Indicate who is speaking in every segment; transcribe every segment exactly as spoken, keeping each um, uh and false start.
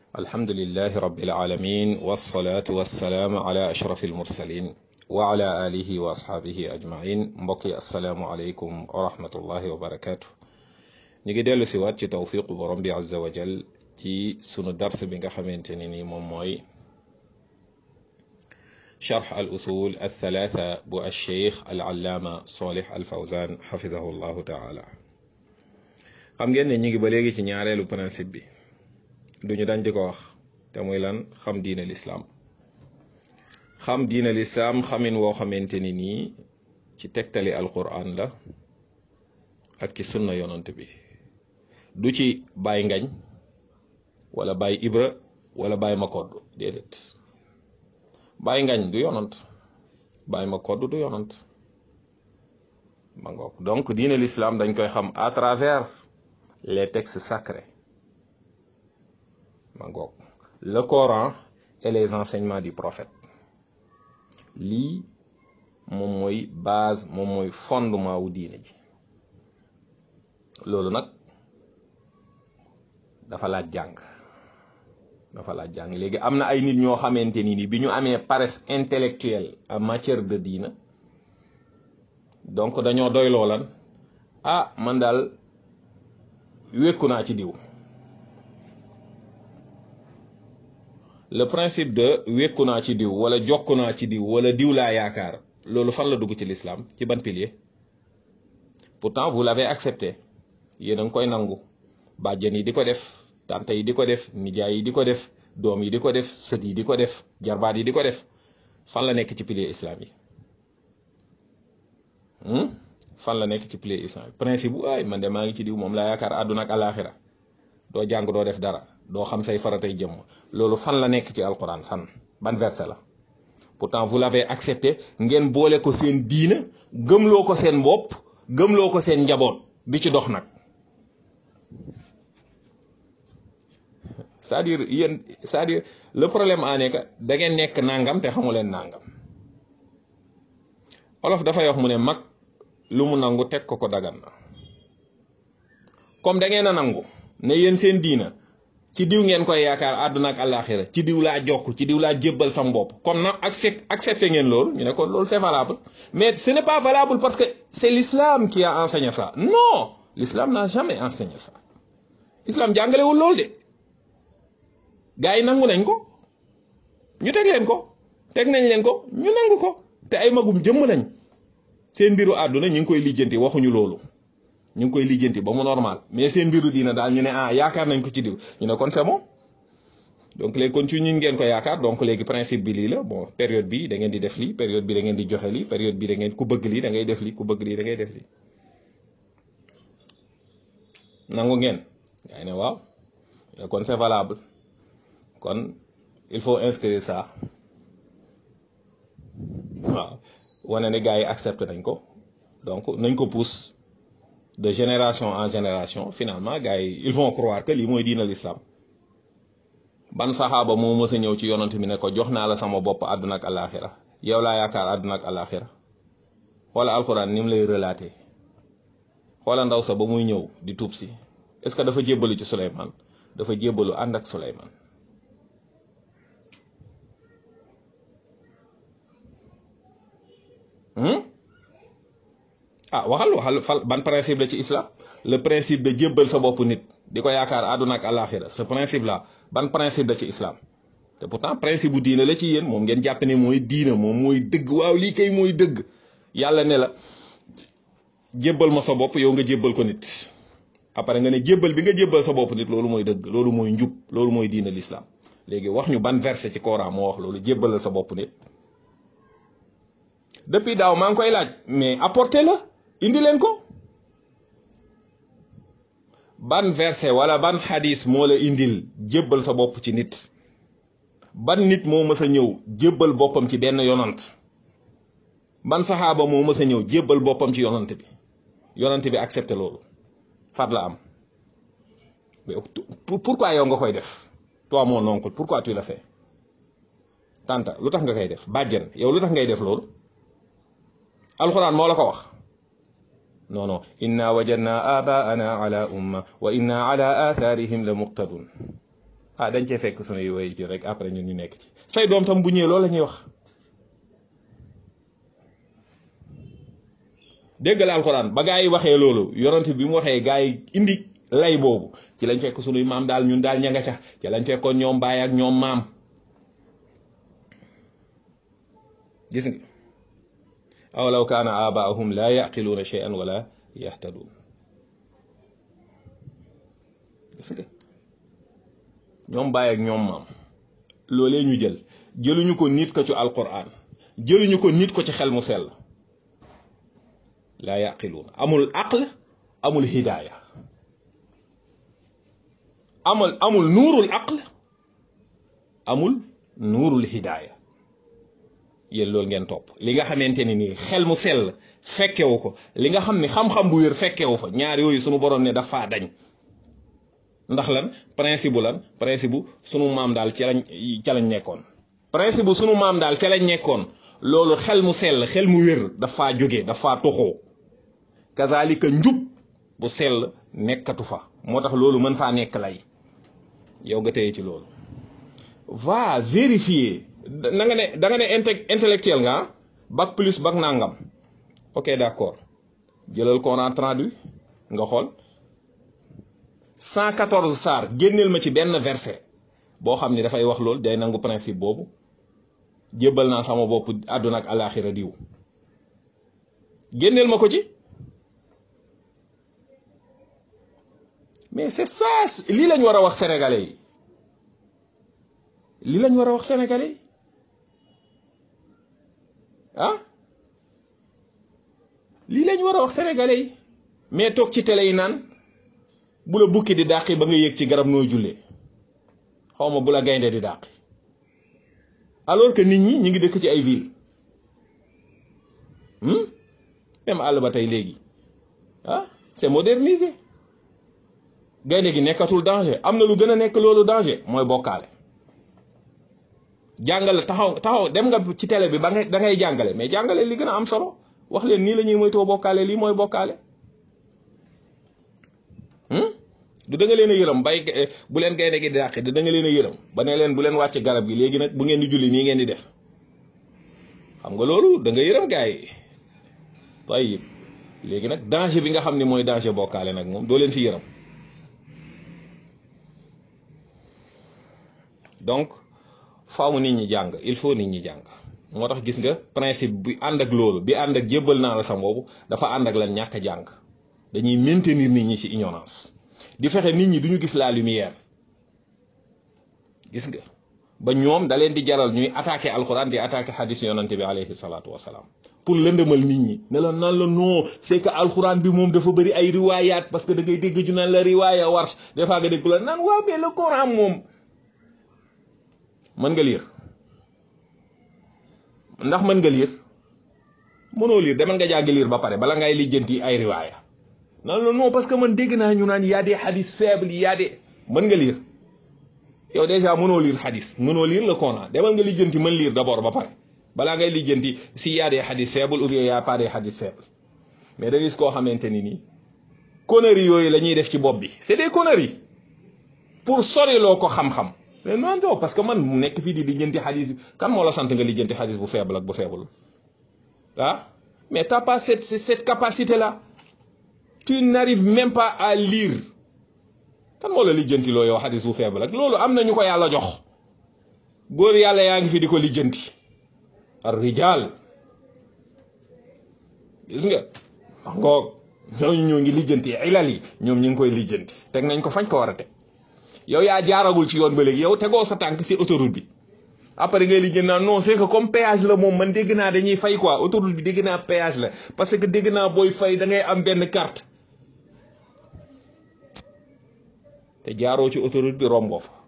Speaker 1: alhamdulillahi rabbil alamin wassalatu wassalaamu ala ashrafil mursalin wa ala alihi wa ashaabihi ajmain mbokki assalaamu aleykum wa rahmatullahi wa barakaatu. ñu ngi dellu si waat ci tawfiqu borom bi azza wa jal ci sunu dars bi nga xamante ne ni moom mooy sharx al usul al thalatha bu al cheikh al allaama Salih al Fawzan xafidahu llahu taala. xam ngeen ne ñu ngi ba léegi ci ñaareelu principe bi duñu dañ di ko wax te muy lan xam diine lislaam xam diine lislaam xamin woo xamante ni nii ci tegtali alquran la ak ci sunna yonant bi, du ci bàyyi ngañ wala bàyyi ibra wala bàyyi ma kodd, déedéet. bàyyi ngañ du yonant, bàyyi ma kodd du yonant ma ngoog. donc diine lislaam dañ koy xam à travers les textes sacrés ma ngoog, le Coran et les enseignements du prophète. lii moom mooy base, moom mooy fondement wu diine ji. loolu nag dafa laaj jàng dafa laaj jàng léegi am na ay nit ñoo xamante ni ni bi ñu amee paresse intellectuelle en matière de diina, donc dañoo doy loolan ah man daal wékku naa ci diw. le principe de wékku naa ci diw wala jokku naa ci diw wala diw laa yaakaar, loolu fan la dugg ci l'islam, ci ban pilier? pourtant vous l'avez accepté, yéen a ngi koy nangu, bàjjen yi di ko def, tante yi di ko def, nijaay yi di ko def, doom yi di ko def, sët yi di ko def, jarbaat yi di ko def. fan la nekk ci pilier islam yi? fan la nekk ci pilier islam yi? principe bu ay man de maa ngi ci diw, moom laa yaakaar àdduna ak alaxira, doo jàng doo def dara, doo xam say faratay jëmm, loolu fan la nekk ci alquran? fan ban verset la? pourtant vous l'avez accepté, ngeen boole ko seen diina, gëmloo ko seen bopp, gëmloo ko seen njaboot bi ci dox nag. c'est-à-dire yéen c'est-à-dire le problème en est que da ngeen nekk nangam te xamu leen nangam. olof dafay wax mu ne mag lu mu nangu teg ko ko dagan na. comme da ngeen a nangu ne yéen seen diina ci diw ngeen koy yaakaar àdduna ak àllaaxira, ci diw laa jokk, ci diw laa jébbal sam bopp, comme nag accept accepté ngeen loolu, ñu ne ko loolu c'est valable. mais ce n'est pas valable parce que c'est l'islam qui a enseigné ça. non, l'islam n'a jamais enseigné ça. islam jàngalewul loolu de. gaa yi nangu nañ ko, ñu teg leen ko, teg nañ leen ko, ñu nangu ko, te ay magum jëmm lañ. seen mbiru àdduna ñu ngi koy lijjanti, waxuñu loolu, ñu ngi koy lijjanti ba mu normal, mais seen mbiru diina daal ñu ne ah yaakaar nañ ko ci diw, ñu ne kon c'est bon. donc léegi kon ci ñun ngeen ko yaakaar, donc léegi principe bi lii la, bon période bi da ngeen di def lii, période bi da ngeen di joxe lii, période bi da ngeen ku bëgg lii da ngay def lii, ku bëgg lii da ngay def lii. nangu ngeen yaa ne waaw, kon c'est valable. kon il faut inscrire ça, waaw wane ne gars yi accepté nañ ko, donc nañ ko pousse de génération en génération. finalement gars yi ils vont croire que lii mooy diina l'islam. ban saxaaba moo mës a ñëw ci yonant bi ne ko jox naa la sama bopp àdduna ak alaxira, yow laa yaakaar àdduna ak alaxira? xoola alxuraan ni mu lay relater, xoola ndaw sa ba muy ñëw di tuub si, est-ce que dafa jébbalu ci Souleymane? dafa jébbalu ànd ak Souleymane. ah waxal waxal fal ban principe la ci islam? le principe de jébbal sa bopp nit di ko yaakaar àdduna ak àllaaxira, ce principe là ban principe la ci islam? te pourtant principe bu diina la ci yéen, moom ngeen jàpp ne mooy diina, moom mooy dëgg. waaw lii kay mooy dëgg. yàlla ne la jébbal ma sa bopp, yow nga jébbal ko nit. après nga ne jébbal bi nga jébbal sa bopp nit loolu mooy dëgg, loolu mooy njub, loolu mooy diina l'islam. léegi wax ñu ban verset ci Coran moo wax loolu, jébbalal sa bopp nit. depuis daaw maa ngi koy laaj, mais apporter la indi leen ko. ban verset wala ban xadis moo la indil jébbal sa bopp ci nit? ban nit moo mës a ñëw jébbal boppam ci benn yonant? ban saxaaba moo mës a ñëw jébbal boppam ci yonant bi, yonant bi accepté loolu? far la am. mais pourquoi yow nga koy def? toi mon oncle, pourquoi tu le fais? tanta lu tax nga koy def? bàjjen yow lu tax ngay def loolu? alxuraan moo la ko wax? non non, inna wajadna abaana ala umma wa inna ala atharihim la muqtadun. ah dañ cee fekk sunuy woy ci rek après ñun ñu nekk ci say doom tam bu ñëwee loolu la ñuy wax déggal alxuraan ba gaa yi waxee loolu yonent bi mu waxee gaa yi indi lay boobu ci lañ fekk sunuy maam daal ñun daal ña nga ca ci lañ fekkoon ñoom baay ak ñoom maam gis nga aw law kaana abaahum la yaqiluuna shay'an wala yahtadun gis nga ñoom baay ak ñoom maam loolee ñu jël jëluñu ko nit ko ci alquran jëluñu ko nit ko ci xel mu sell la yaqiluuna amul aql amul hidaaya amul amul nuurul aql amul nuurul hidaaya yéen loolu ngeen topp li nga xamante ni nii xel mu sell fekkewu ko li nga xam ne xam-xam bu wér fekkewu fa ñaar yooyu sunu borom ne dafa dañ ndax lan principe bu lan principe bu sunu maam daal ci lañ ca lañ nekkoon principe bu sunu maam daal ca lañ nekkoon loolu xel mu sell xel mu wér dafa jóge dafa toxoo kazalika njub bu sell nekkatu fa moo tax loolu mën faa nekk lay yow nga téye ci loolu va vérifier na nga ne da nga ne intellectuel nga bac plus bac nangam ok d'accord jëlal Coran traduit nga xool cent quatorze saar génneel ma ci benn verset boo xam ne dafay wax loolu day nangu principe boobu jébbal naa sama bopp àdduna ak alaxira diw génneel ma ko ci mais c'est ça lii lañ war a wax sénégalais yi lii lañ war a wax sénégalais yi ah lii lañ war a wax sénégalais yi mais toog ci télé yi naan bu la bukki di dàqi ba nga yéeg ci garab noo jullee xaw ma bu la gaynde di dàqi alors que nit ñi ñi ngi dëkk ci ay ville même àll ba tey léegi ah c'est modernisé gaynde gi nekkatul danger am na lu gën a nekk loolu danger mooy bokkaale jàngale taxaw taxaw dem nga ci télé bi ba nga da ngay jàngale mais jàngale li gën a am solo wax leen nii la ñuy moytoo bokkaale lii mooy bokkaale du da nga leen a yërëm bay bu leen gaynde gi di dàqi du da nga leen a yërëm ba ne leen bu leen wàcc garab gi léegi nag bu ngeen di julli nii ngeen di def xam nga loolu da nga yërëm gars yi waaye léegi nag danger bi nga xam ne mooy danger bokkaale nag moom doo leen si yërëm donc faaw nit ñi jàng il faut nit ñi jàng moo tax gis nga principe bi ànd ak loolu bi ànd ak jébbal naa la sa boobu dafa ànd ak lan ñàkk a jàng dañuy maintenir nit ñi ci ignorance di fexe nit ñi duñu gis la lumière gis nga ba ñoom da leen di jaral ñuy attaquer alxuraan di attaquer hadith yonante bi alayhi salaatu wasalaam pour lëndëmal nit ñi ne la naan la non c'est que alxuraan bi moom dafa bëri ay riwaayaat parce que da ngay dégg ju naan la riwaaya warsh des fois nga dégg la naan waaw mais le Coran moom mën nga lire ndax mën nga lire mënoo lire demal nga jàng lire ba pare bala ngay lijjanti ay riwaaya non non non parce que man dégg naa ñu naan y a des hadiths faibles y a des mën nga lire yow déjà mënoo lire hadith mënoo lire le Coran demal nga lijjanti mën lire d'abord ba pare balaa ngay lijjanti si y a des hadiths faibles ou bien y a pas des hadiths faibles mais da gis koo xamante ni nii conneries yooyu la ñuy def ci bopp bi c'est des conneries pour soriloo ko xam-xam mais non non parce que man mu nekk fii di lijjanti hadith kan moo la sant nga lijjanti hadith bu faible ak bu faible ah mais t'as pas cette cette capacité là. Tu n'arrives même pas à lire kan moo la lijjanti loo yow xadis bu faible ak loolu am na ñu ko yàlla jox góor yàlla yaa ngi fi di ko lijjanti ar rijal gis nga ngoog ñooñu ñoo ngi lijjanti ilal yi ñoom ñu ngi koy lijjanti teg nañ ko fañ ko war a teg yow yaa jaaragul ci yoon ba léegi yow tegoo sa tànk si autoroute bi après ngay lijjanti naa non c'est que comme péage la moom man dégg naa dañuy fay quoi autoroute bi dégg naa péage la parce que dégg naa booy fay da ngay am benn carte te jaaroo ci autoroute bi rombo fa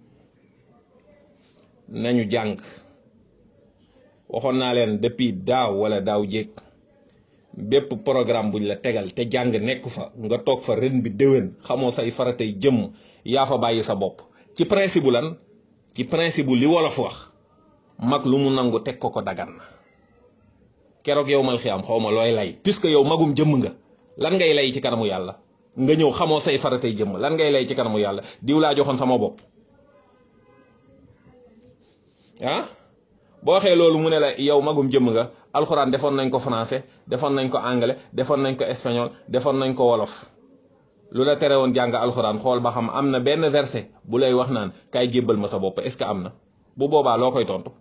Speaker 1: nañu jàng waxoon naa leen depuis daaw wala daaw jéeg bépp programme buñ la tegal te jàng nekk fa nga toog fa ren bi déwén xamoo say faratay jëmm yaa fa bàyyi sa bopp ci principe bu lan ci principe bu li wolof wax mag lu mu nangu teg ko ko dagan na keroog yow mal xiyaam xaw ma looy lay puisque yow magum jëmm nga lan ngay lay ci kanamu yàlla nga ñëw xamoo say faratay jëmm lan ngay lay ci kanamu yàlla diw laa joxoon sama bopp ah boo waxee loolu mu ne la yow magum jëmm nga alxuraan defoon nañ ko français defoon nañ ko anglais defoon nañ ko espagnol defoon nañ ko wolof lu la tere woon jàng alxuraan xool ba xam am na benn verset bu lay wax naan kaay jébbal ma sa bopp est-ce que am na bu boobaa loo koy tontu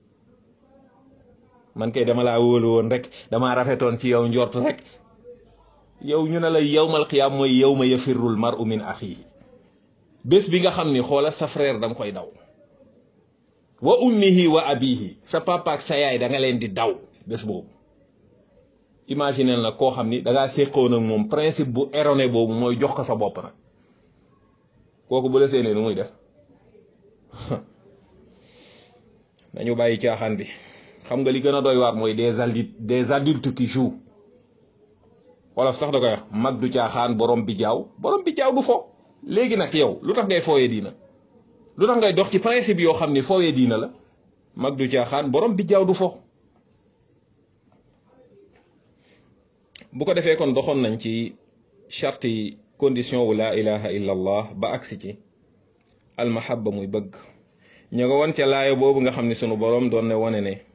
Speaker 1: man kay dama laa wóolu woon rek damaa rafetoon ci yow njort rek yow ñu ne la yawmal qiyaam mooy yawma yafirrul mar'u min axiihi bés bi nga xam ni xoola sa frère da nga koy daw wa ummihi wa abihi sa papa ak sa yaay da nga leen di daw bés boobu imaginer nag koo xam ni da ngaa séqoon ak moom principe bu erroné boobu mooy jox ko sa bopp nag kooku bu la séenee nu muy def nañu bàyyi caaxaan bi xam nga li gën a doy waar mooy des adultes des adultes qui jouent wolof sax da koy wax mag du caaxaan borom bi jaaw borom bi jaaw du fo léegi nag yow lu tax ngay fooyee diina lu tax ngay dox ci principe yoo xam ni fooyee diina la mag du caaxaan borom bi jaaw du fo bu ko defee kon doxoon nañ ci charte yi condition wu laa ilaha illa allah ba agsi ci almahabba muy bëgg ñu nga won ca laaya boobu nga xam ne sunu borom doon ne wane ne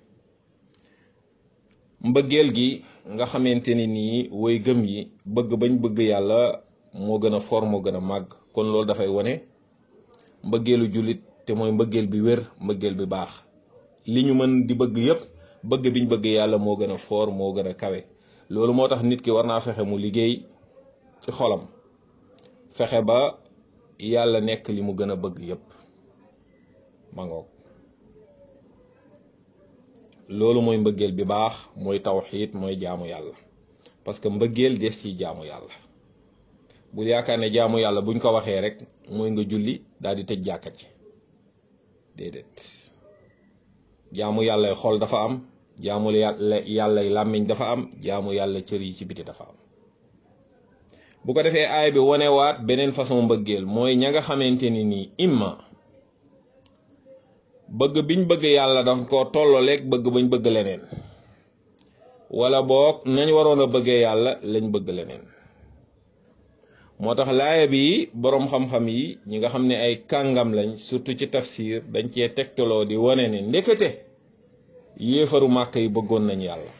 Speaker 1: mbëggeel gi nga xamante ni nii way gëm yi bëgg bañ bëgg yàlla moo gën a for moo gën a màgg kon loolu dafay wane mbëggeelu jullit te mooy mbëggeel bi wér mbëggeel bi baax li ñu mën di bëgg yépp bëgg biñ bëgg yàlla moo gën a for moo gën a kawe loolu moo tax nit ki war naa fexe mu liggéey ci xolam fexe ba yàlla nekk li mu gën a bëgg yépp ma ngoog loolu mooy mbëggeel bi baax mooy tawxiid mooy jaamu yàlla parce que mbëggeel des ci jaamu yàlla bu yaakaar ne jaamu yàlla buñ ko waxee rek mooy nga julli daal di tëj jàkkat ji déedéet jaamu yàlla xol dafa am jaamu yàlla yàlla làmmiñ dafa am jaamu yàlla cër yi ci biti dafa am bu ko defee aay bi wonewaat beneen façon mbëggeel mooy ña nga xamante ni nii imma bëgg biñ bëgg yàlla daf ko tollooleeg bëgg bañ bëgg leneen wala boog nañ waroon a bëggee yàlla lañ bëgg leneen moo tax laaya bi boroom xam-xam yi ñi nga xam ne ay kàngam lañ surtout ci tafsir dañ cee tegtaloo di wane ne ndekete yéefaru màkk yi bëggoon nañ yàlla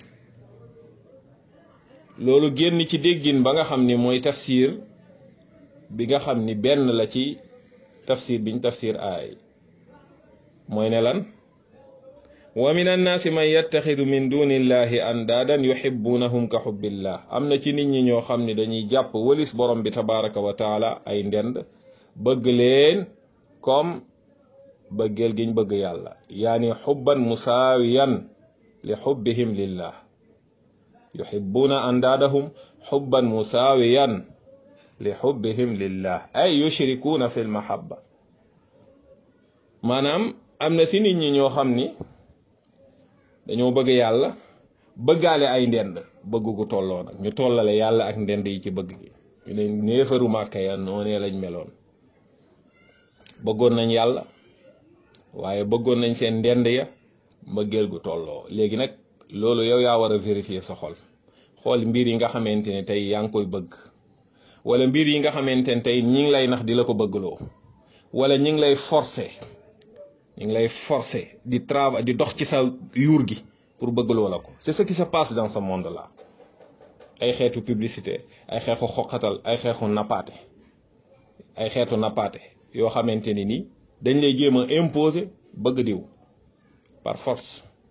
Speaker 1: loolu génn ci déggin ba nga xam ni mooy tafsir bi nga xam ni benn la ci tafsir biñ tafsir aay mooy ne lan wa min annaasi man yattaxidu min dunillahi andaadan yuhibbunahum ka xubbillah am na ci nit ñi ñoo xam ne dañuy jàpp walis borom bi tabaraka wa taala ay ndend bëgg leen comme bëggeel giñ bëgg yàlla yaani xubban musaawiyan li xubbihim lillah yuhibbuna andaadahum xubban musaawiyan li xubbihim lillah ay yushrikuuna fi lmahabba maanaam am na si nit ñi ñoo xam ni dañoo bëgg yàlla bëggaale ay ndend bëgg gu tolloo nag ñu tollale yàlla ak ndend yi ci bëgg gi ñu ne néefaru màkka ya noonee lañ meloon bëggoon nañ yàlla waaye bëggoon nañ seen ndend ya mbëggeel gu tolloo léegi nag loolu yow yaa war a vérifier sa xol xool mbir yi nga xamante ne tey yaa ngi koy bëgg wala mbir yi nga xamante ne tey ñi ngi lay nax di la ko bëggloo wala ñi ngi lay forcer ñu ngi lay forcer di travail di dox ci sa yuur gi pour bëgg loola ko c'est ce qui se passe dans ce monde là ay xeetu publicité ay xeexu xoqatal ay xeexu nappaate ay xeetu nappaate yoo xamante ni nii dañ lay jéem a imposer bëgg diw par force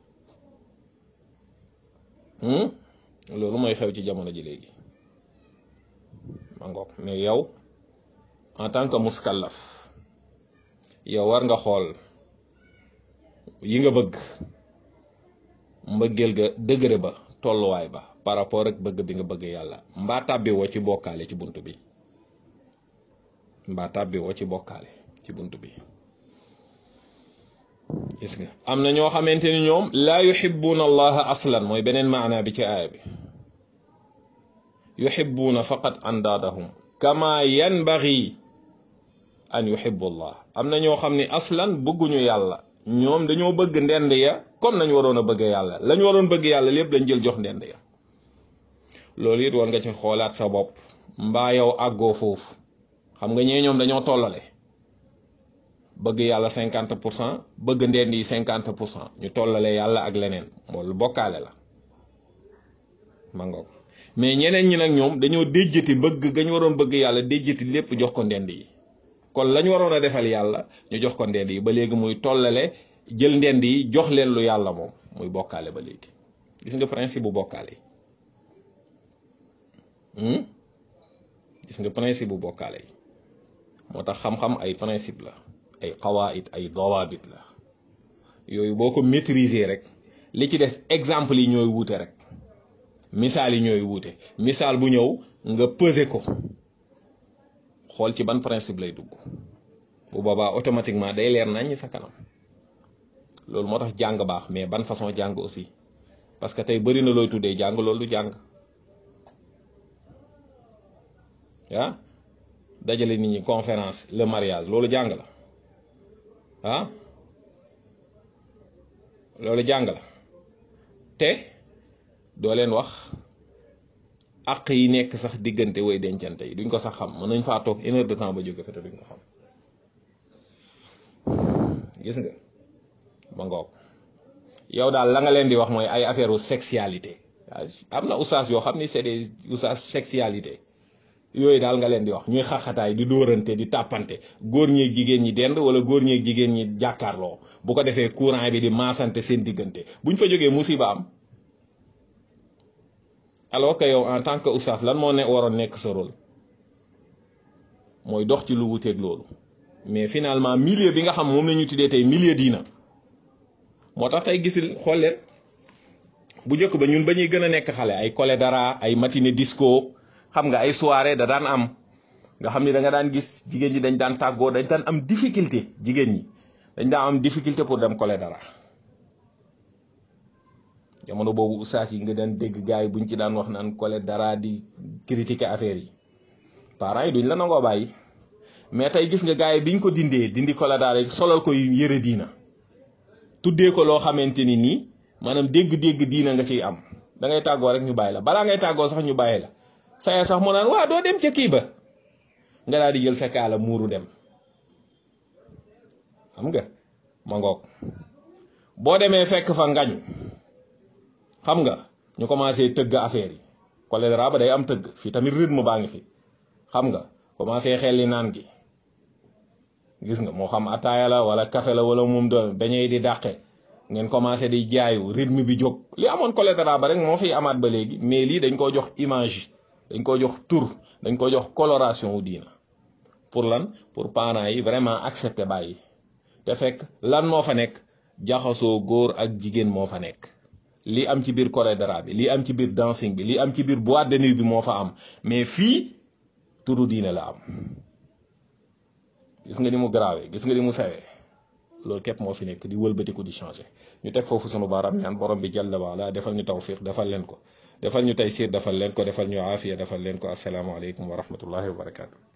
Speaker 1: loolu mooy xew ci jamono ji léegi ma ngoog mais yow en tant que muskallaf yow war nga xool yi nga bëgg mbëggeel ga degré ba tolluwaay ba par rapport ak bëgg bi nga bëgg yàlla mbaa tàbbi woo ci bokkaale ci bunt bi mbaa tàbbi woo ci bokkaale ci bunt bi gis nga am na ñoo xamante ni ñoom laa yuhibbuuna allaha aslan mooy beneen maana bi ci aaya bi yuhibbuuna faqat andaadahum kama yanbaghi an yuhibbu allah am na ñoo xam ni aslan bëgguñu yàlla ñoom dañoo bëgg ndend ya comme nañ waroon a bëgg yàlla lañ waroon bëgg yàlla lépp lañ jël jox ndend ya loolu it war nga ci xoolaat sa bopp mbaa yow àggoo foofu xam nga ñee ñoom dañoo tollale bëgg yàlla cinquante pour cent bëgg ndend yi cinquante pour cent ñu tollale yàlla ak leneen loolu bokkaale la ma ngoog mais ñeneen ñi nag ñoom dañoo déjjati bëgg gañ waroon bëgg yàlla déjjati lépp jox ko ndend yi kon lañ waroon a defal yàlla ñu jox ko ndend yi ba léegi muy tollale jël ndend yi jox leen lu yàlla moom muy bokkaale ba léegi gis nga principe bu bokkaale yi gis nga principe bu bokkaale yi moo tax xam-xam ay principe la ay qawaid ay dawaabit la yooyu boo ko maîtriser rek li ci des exemple yi ñooy wuute rek misaal yi ñooy wuute misaal bu ñëw nga peser ko xool ci ban principe lay dugg bu boobaa automatiquement day leer nañ sa kanam loolu moo tax jàng baax mais ban façon jàng aussi parce que tey bëri na looy tuddee jàng loolu du jàng ah dajale nit ñi conférence le mariage loolu jàng la ah loolu jàng la te doo leen wax àq yi nekk sax diggante way dencante yi duñ ko sax xam mën nañ faa toog une heure de temps ba jóge fa te duñ ko xam gis nga ma ngoog yow daal la nga leen di wax mooy ay affaire u sexualité am na oustaz yoo xam ni c'est des oustaz sexualité yooyu daal nga leen di wax ñuy xaxataay di dóorante di tàppante góor ñeeg jigéen ñi dend wala góor ñeeg jigéen ñi jàkkaarloo bu ko defee courant bi di maasante seen diggante buñ fa jógee musiba am alors que yow en tant que oustaz lan moo ne waroon nekk sa rôle mooy dox ci lu wuteeg loolu mais finalement milieu bi nga xam moom la ñu tuddee tey milieu diina moo tax tey gisil xool leen bu njëkk ba ñun ba ñuy gën a nekk xale ay Kole Dara ay matinée disco xam nga ay soirée da daan am nga xam ni da nga daan gis jigéen ñi dañ daan tàggoo dañ daan am difficulté jigéen ñi dañ daan am difficulté pour dem Kole Dara jamono boobu oustaz yi nga daan dégg gars yi buñ ci daan wax naan Kole Dara di critiquer affaire yi parents yi duñ la nangoo bàyyi mais tey gis nga gars yi biñ ko dindee dindi Kole Dara yi solal ko yëre diina tuddee ko loo xamante ni nii maanaam dégg-dégg diina nga ciy am da ngay tàggoo rek ñu bàyyi la balaa ngay tàggoo sax ñu bàyyi la saya sax mu naan waa doo dem ca kii ba nga daal di jël sa kaala muuru dem xam nga ma ngoog boo demee fekk fa ngañ xam nga ñu commencé tëgg affaire yi Kole Dara ba day am tëgg fii tamit rythme baa ngi fi xam nga commencé xelli naan gi gis nga moo xam ataaya la wala café la wala moom doon dañuy di dàqe ngeen commencé di jaayu rythme bi jóg li amoon Kole Dara ba rek moo fiy amaat ba léegi mais lii dañ koo jox image dañ ko jox tur dañ ko jox coloration wu diina pour lan pour parents yi vraiment accepter bàyyi te fekk lan moo fa nekk jaxasoo góor ak jigéen moo fa nekk li am ci biir Kole Dara bi li am ci biir dancing bi li am ci biir boîte de nuit bi moo fa am mais fii turu diina la am gis nga ni mu garaawee gis nga ni mu sawee loolu képp moo fi nekk di wëlbatiku di changer ñu teg foofu sunu baaraam ñaan borom bi jalla waala defal ñu tawfiq defal leen ko defal ñu taysiir defal leen ko defal ñu aafiya defal leen ko assalaamu aleykum wa rahmatullahi wa barakaatu.